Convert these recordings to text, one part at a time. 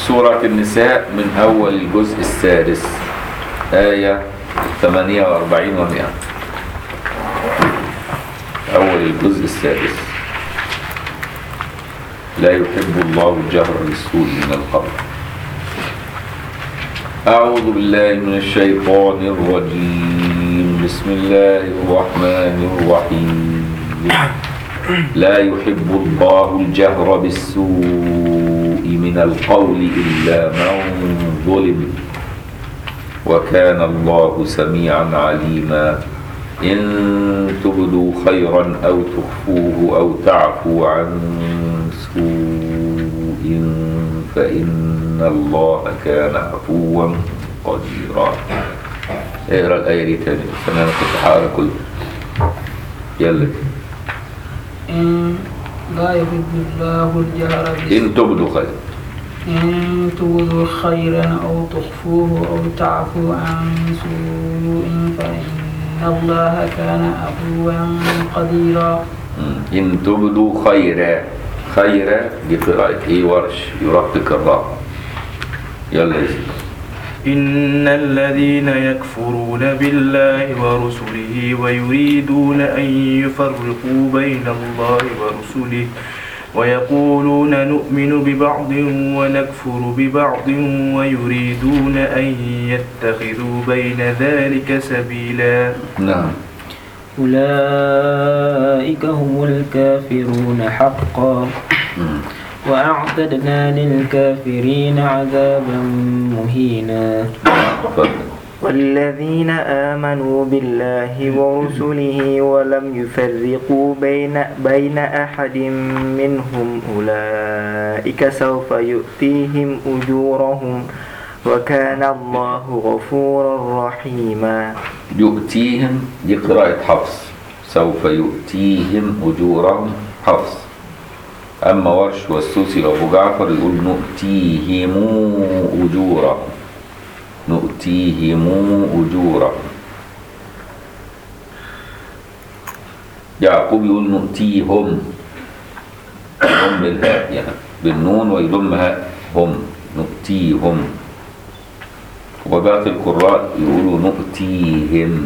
سورة النساء من أول الجزء السادس آية 48 و100. أول الجزء السادس. لا يحب الله الجهر بالسوء من القول. أعوذ بالله من الشيطان الرجيم. بسم الله الرحمن الرحيم. لا يحب الله الجهر بالسوء من القول إلا من ظلم وكان الله سميعا عليما. إن تبدوا خيرا أو تخفوه أو تعفوا عن سوء فإن الله كان عفوا قديرا. اقرأ الآية دي تاني عشان أنا كنت هقرا كله. يلا. إن لا يحب الله الجهر بالسوء. إن تبدوا خيرا. إن تبدوا خيرا أو تخفوه أو تعفوا عن سوء فإن الله كان عفوا قديرا. إن تبدوا خيرا. خيرا دي قراءة إيه ورش يرقق الراء. يلا يا سيدي. إن الذين يكفرون بالله ورسله ويريدون أن يفرقوا بين الله ورسله ويقولون نؤمن ببعض ونكفر ببعض ويريدون أن يتخذوا بين ذلك سبيلا. نعم. أولئك هم الكافرون حقا وأعتدنا للكافرين عذابا مهينا. والذين آمنوا بالله ورسله ولم يفرقوا بين أحد منهم أولئك سوف يؤتيهم أجورهم وكان الله غفورا رحيما. يؤتيهم دي قراءة حفص. سوف يؤتيهم أجورهم حفص. أما ورش والسوسي وأبو جعفر يقول نؤتيهم أجورهم. نؤتيهم أجورهم. يعقوب يقول نؤتيهم هم بالهاء يعني بالنون ويضمها هم نؤتيهم. وباقي القراء يقولوا نؤتيهم.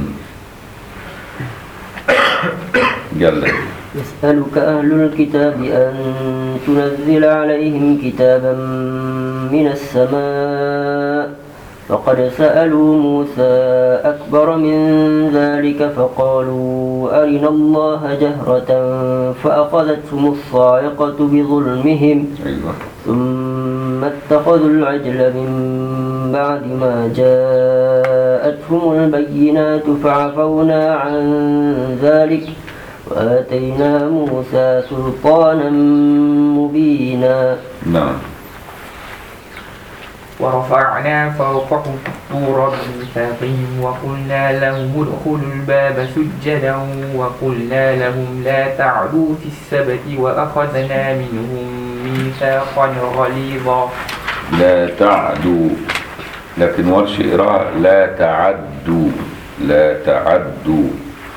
يلا. يسألك أهل الكتاب أن تنزل عليهم كتابا من السماء فقد سألوا موسى أكبر من ذلك فقالوا أرنا الله جهرة فأخذتهم الصاعقة بظلمهم. أيوة. ثم اتخذوا العجل من بعد ما جاءتهم البينات فعفونا عن ذلك وآتينا موسى سلطانا مبينا. نعم. ورفعنا فوقهم الطور بميثاقهم وقلنا لهم ادخلوا الباب سجدا وقلنا لهم لا تعدوا في السبت وأخذنا منهم ميثاقا غليظا. لا تعدوا لكن ورش إقراء لا تعدوا. لا تعدوا.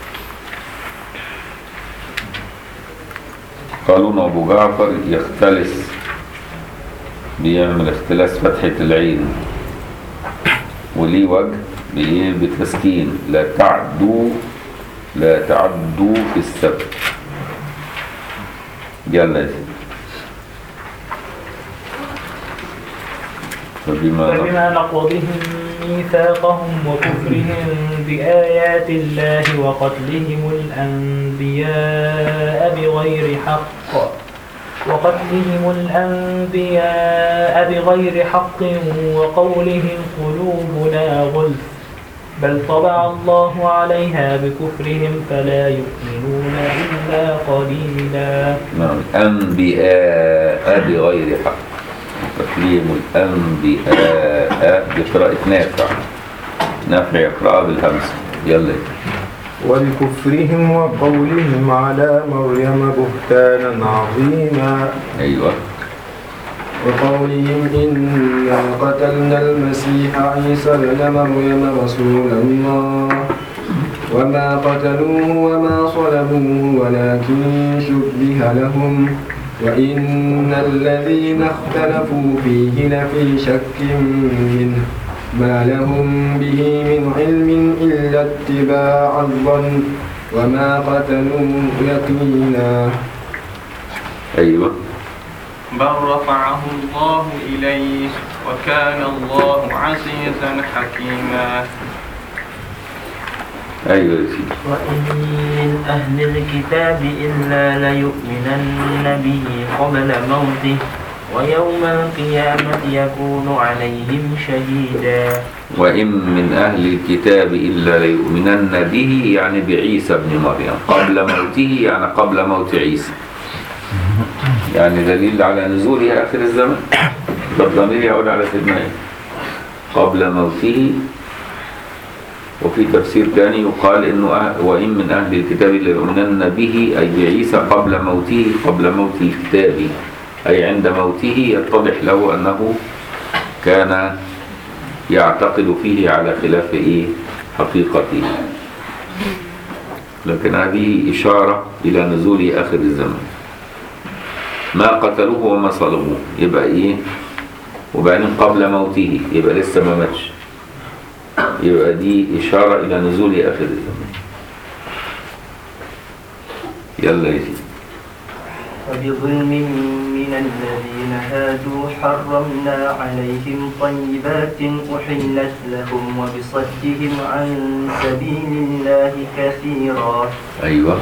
قالون أبو جعفر يختلس بيعمل اختلاس فتحة العين وليه وجه بإيه بتسكين. لا تعدوا. لا تعدوا في السبت. يلا يا سيدي. فبما نقضهم ميثاقهم وكفرهم بآيات الله وقتلهم الأنبياء بغير حق وقولهم قلوبنا غلف بل طبع الله عليها بكفرهم فلا يؤمنون إلا قليلا. نعم. أنبياء بغير حق. تكليم الأنبياء بقراءة نافع. نافع يقرأ بالهمزة. يلا. وبكفرهم وقولهم على مريم بهتانا عظيما. أيوة. وقولهم إنا قتلنا المسيح عيسى ابن مريم رسول الله وما قتلوه وما صلبوه ولكن شبه لهم وإن الذين اختلفوا فيه لفي شك منه ما لهم به من علم إلا اتباع الظن وما قتلوا يقينا. أيوة. بل رفعه الله إليه وكان الله عزيزا حكيما. أيوة يا سيدي. وإن من أهل الكتاب إلا ليؤمنن به قبل موته ويوم القيامة يكون عليهم شهيدا. وإن من أهل الكتاب إلا ليؤمنن به يعني بعيسى ابن مريم قبل موته يعني قبل موت عيسى، يعني دليل على نزوله آخر الزمن. فالضمير يعود على سيدنا قبل موته. وفي تفسير ثاني يقال إنه وإن من أهل الكتاب إلا ليؤمنن به أي بعيسى قبل موته، قبل موت الكتاب أي عند موته يتضح له أنه كان يعتقد فيه على خلاف حقيقته، لكن هذه إشارة إلى نزول آخر الزمن. ما قتلوه وما صلبوه يبقى وبعدين قبل موته يبقى لسه ما ماتش، يبقى دي إشارة إلى نزول آخر الزمن. يلا يا سيدي. وبظلم من الذين هادوا حرمنا عليهم طيبات أحلت لهم وبصدهم عن سبيل الله كثيرا. أيوة.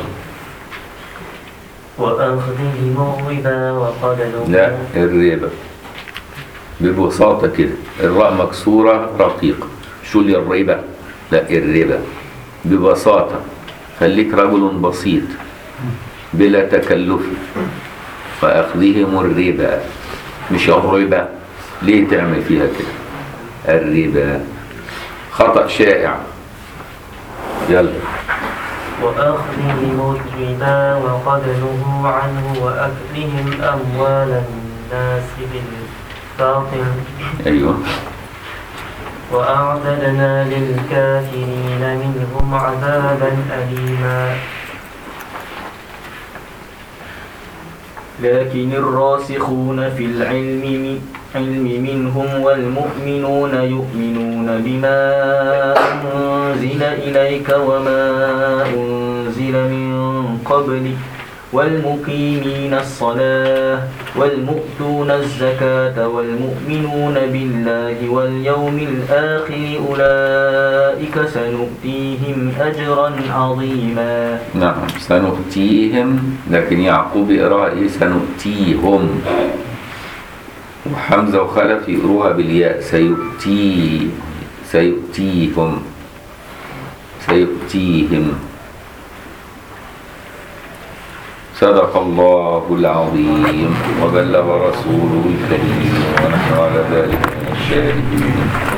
وأخذهم الربا وقد لا الربا ببساطة كده، الراء مكسورة رقيقة. شو اللي الربا؟ لا الربا ببساطة. خليك رجل بسيط بلا تكلف. فأخذهم الربا مش الربا. ليه تعمل فيها كده؟ الربا خطأ شائع. يلا. وأخذهم الربا وقد نهوا عنه وأكلهم أموال الناس بالباطل. أيوة. وأعتدنا للكافرين منهم عذابا أليما. لكن الراسخون في العلم منهم والمؤمنون يؤمنون بما أنزل إليك وما أنزل من قبلك والمقيمين الصلاة والمؤتون الزكاة والمؤمنون بالله واليوم الآخر أولئك سنؤتيهم أجرا عظيما. نعم سنؤتيهم، لكن يعقوب يقراها سنؤتيهم، وحمزة وخلف يقروها بالياء سيؤتيهم. صدق الله العظيم وبلغ رسوله الكريم ونحن على ذلك من الشاهدين.